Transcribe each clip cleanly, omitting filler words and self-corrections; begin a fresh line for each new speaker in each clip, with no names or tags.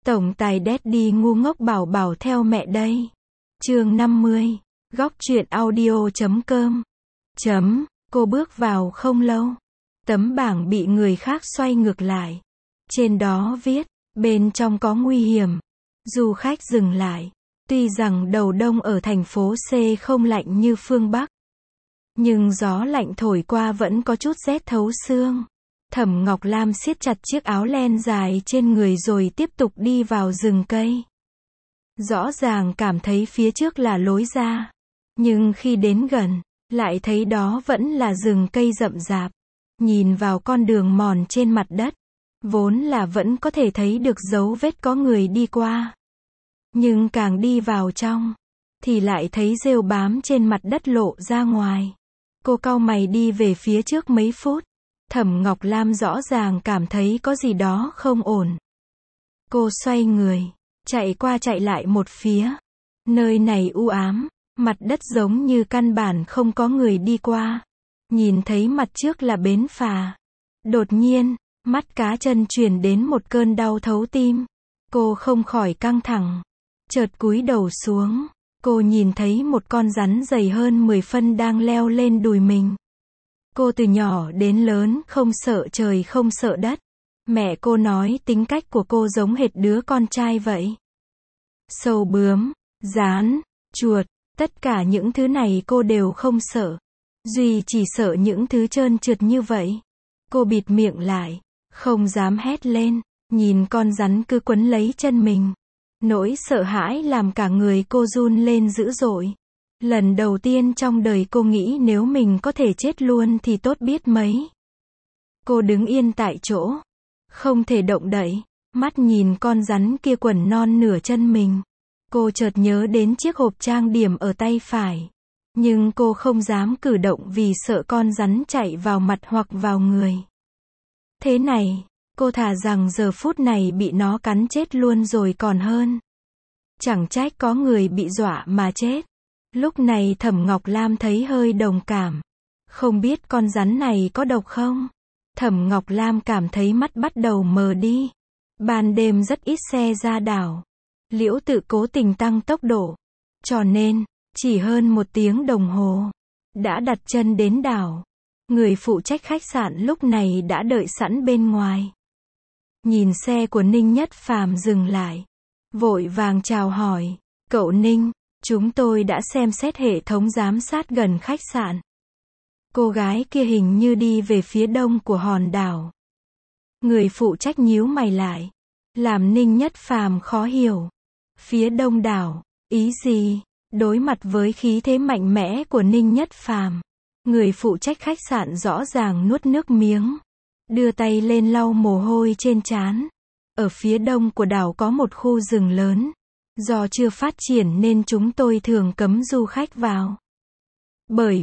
Tổng tài Daddy ngu ngốc bảo bảo theo mẹ đây. Chương 50. Góc truyện audio.com. Cô bước vào không lâu. Tấm bảng bị người khác xoay ngược lại. Trên đó viết, bên trong có nguy hiểm. Du khách dừng lại. Tuy rằng đầu đông ở thành phố C không lạnh như phương Bắc, nhưng gió lạnh thổi qua vẫn có chút rét thấu xương. Thẩm Ngọc Lam siết chặt chiếc áo len dài trên người rồi tiếp tục đi vào rừng cây. Rõ ràng cảm thấy phía trước là lối ra, nhưng khi đến gần, lại thấy đó vẫn là rừng cây rậm rạp. Nhìn vào con đường mòn trên mặt đất, vốn là vẫn có thể thấy được dấu vết có người đi qua. Nhưng càng đi vào trong, thì lại thấy rêu bám trên mặt đất lộ ra ngoài. Cô cau mày đi về phía trước mấy phút. Thẩm Ngọc Lam rõ ràng cảm thấy có gì đó không ổn. Cô xoay người, chạy qua chạy lại một phía. Nơi này u ám, mặt đất giống như căn bản không có người đi qua. Nhìn thấy mặt trước là bến phà. Đột nhiên, mắt cá chân truyền đến một cơn đau thấu tim. Cô không khỏi căng thẳng. Chợt cúi đầu xuống, cô nhìn thấy một con rắn dày hơn 10 phân đang leo lên đùi mình. Cô từ nhỏ đến lớn không sợ trời không sợ đất. Mẹ cô nói tính cách của cô giống hệt đứa con trai vậy. Sâu bướm, gián, chuột, tất cả những thứ này cô đều không sợ. Duy chỉ sợ những thứ trơn trượt như vậy. Cô bịt miệng lại, không dám hét lên, nhìn con rắn cứ quấn lấy chân mình. Nỗi sợ hãi làm cả người cô run lên dữ dội. Lần đầu tiên trong đời cô nghĩ nếu mình có thể chết luôn thì tốt biết mấy. Cô đứng yên tại chỗ, không thể động đậy, mắt nhìn con rắn kia quẩn non nửa chân mình. Cô chợt nhớ đến chiếc hộp trang điểm ở tay phải. Nhưng cô không dám cử động vì sợ con rắn chạy vào mặt hoặc vào người. Thế này, cô thà rằng giờ phút này bị nó cắn chết luôn rồi còn hơn. Chẳng trách có người bị dọa mà chết. Lúc này Thẩm Ngọc Lam thấy hơi đồng cảm. Không biết con rắn này có độc không? Thẩm Ngọc Lam cảm thấy mắt bắt đầu mờ đi. Ban đêm rất ít xe ra đảo. Liễu Tự cố tình tăng tốc độ. Cho nên, chỉ hơn 1 tiếng đồng hồ, đã đặt chân đến đảo. Người phụ trách khách sạn lúc này đã đợi sẵn bên ngoài. Nhìn xe của Ninh Nhất Phàm dừng lại. Vội vàng chào hỏi. Cậu Ninh, chúng tôi đã xem xét hệ thống giám sát gần khách sạn. Cô gái kia hình như đi về phía đông của hòn đảo. Người phụ trách nhíu mày lại. Làm Ninh Nhất Phàm khó hiểu. Phía đông đảo, ý gì? Đối mặt với khí thế mạnh mẽ của Ninh Nhất Phàm, người phụ trách khách sạn rõ ràng nuốt nước miếng. Đưa tay lên lau mồ hôi trên trán. Ở phía đông của đảo có một khu rừng lớn. Do chưa phát triển nên chúng tôi thường cấm du khách vào. Bởi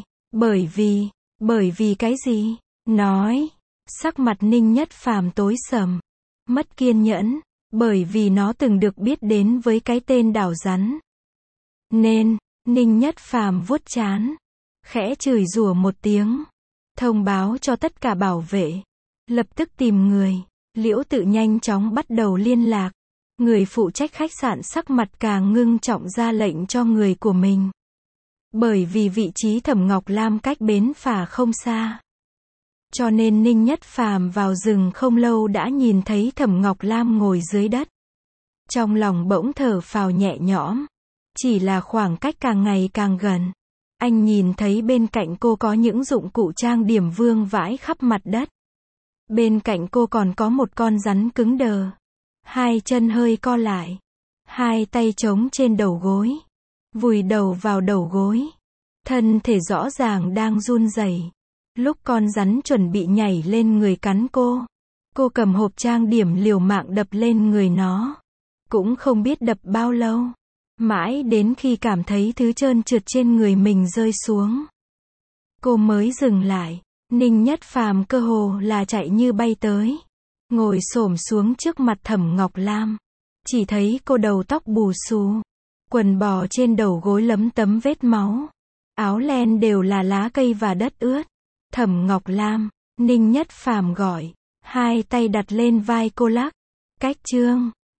vì cái gì? Nói. Sắc mặt Ninh Nhất Phàm tối sầm. Mất kiên nhẫn. Bởi vì nó từng được biết đến với cái tên đảo rắn. Nên, Ninh Nhất Phàm vuốt trán. Khẽ chửi rủa một tiếng. Thông báo cho tất cả bảo vệ. Lập tức tìm người. Liễu Tự nhanh chóng bắt đầu liên lạc. Người phụ trách khách sạn sắc mặt càng ngưng trọng ra lệnh cho người của mình. Bởi vì vị trí Thẩm Ngọc Lam cách bến phà không xa. Cho nên Ninh Nhất Phàm vào rừng không lâu đã nhìn thấy Thẩm Ngọc Lam ngồi dưới đất. Trong lòng bỗng thở phào nhẹ nhõm. Chỉ là khoảng cách càng ngày càng gần. Anh nhìn thấy bên cạnh cô có những dụng cụ trang điểm vương vãi khắp mặt đất. Bên cạnh cô còn có một con rắn cứng đờ. Hai chân hơi co lại. Hai tay chống trên đầu gối. Vùi đầu vào đầu gối. Thân thể rõ ràng đang run rẩy. Lúc con rắn chuẩn bị nhảy lên người cắn cô cầm hộp trang điểm liều mạng đập lên người nó. Cũng không biết đập bao lâu. Mãi đến khi cảm thấy thứ trơn trượt trên người mình rơi xuống, cô mới dừng lại. Ninh Nhất Phàm cơ hồ là chạy như bay tới. Ngồi xổm xuống trước mặt Thẩm Ngọc Lam. Chỉ thấy cô đầu tóc bù xù. Quần bò trên đầu gối lấm tấm vết máu. Áo len đều là lá cây và đất ướt. Thẩm Ngọc Lam, Ninh Nhất Phàm gọi. Hai tay đặt lên vai cô lắc. Cách chương.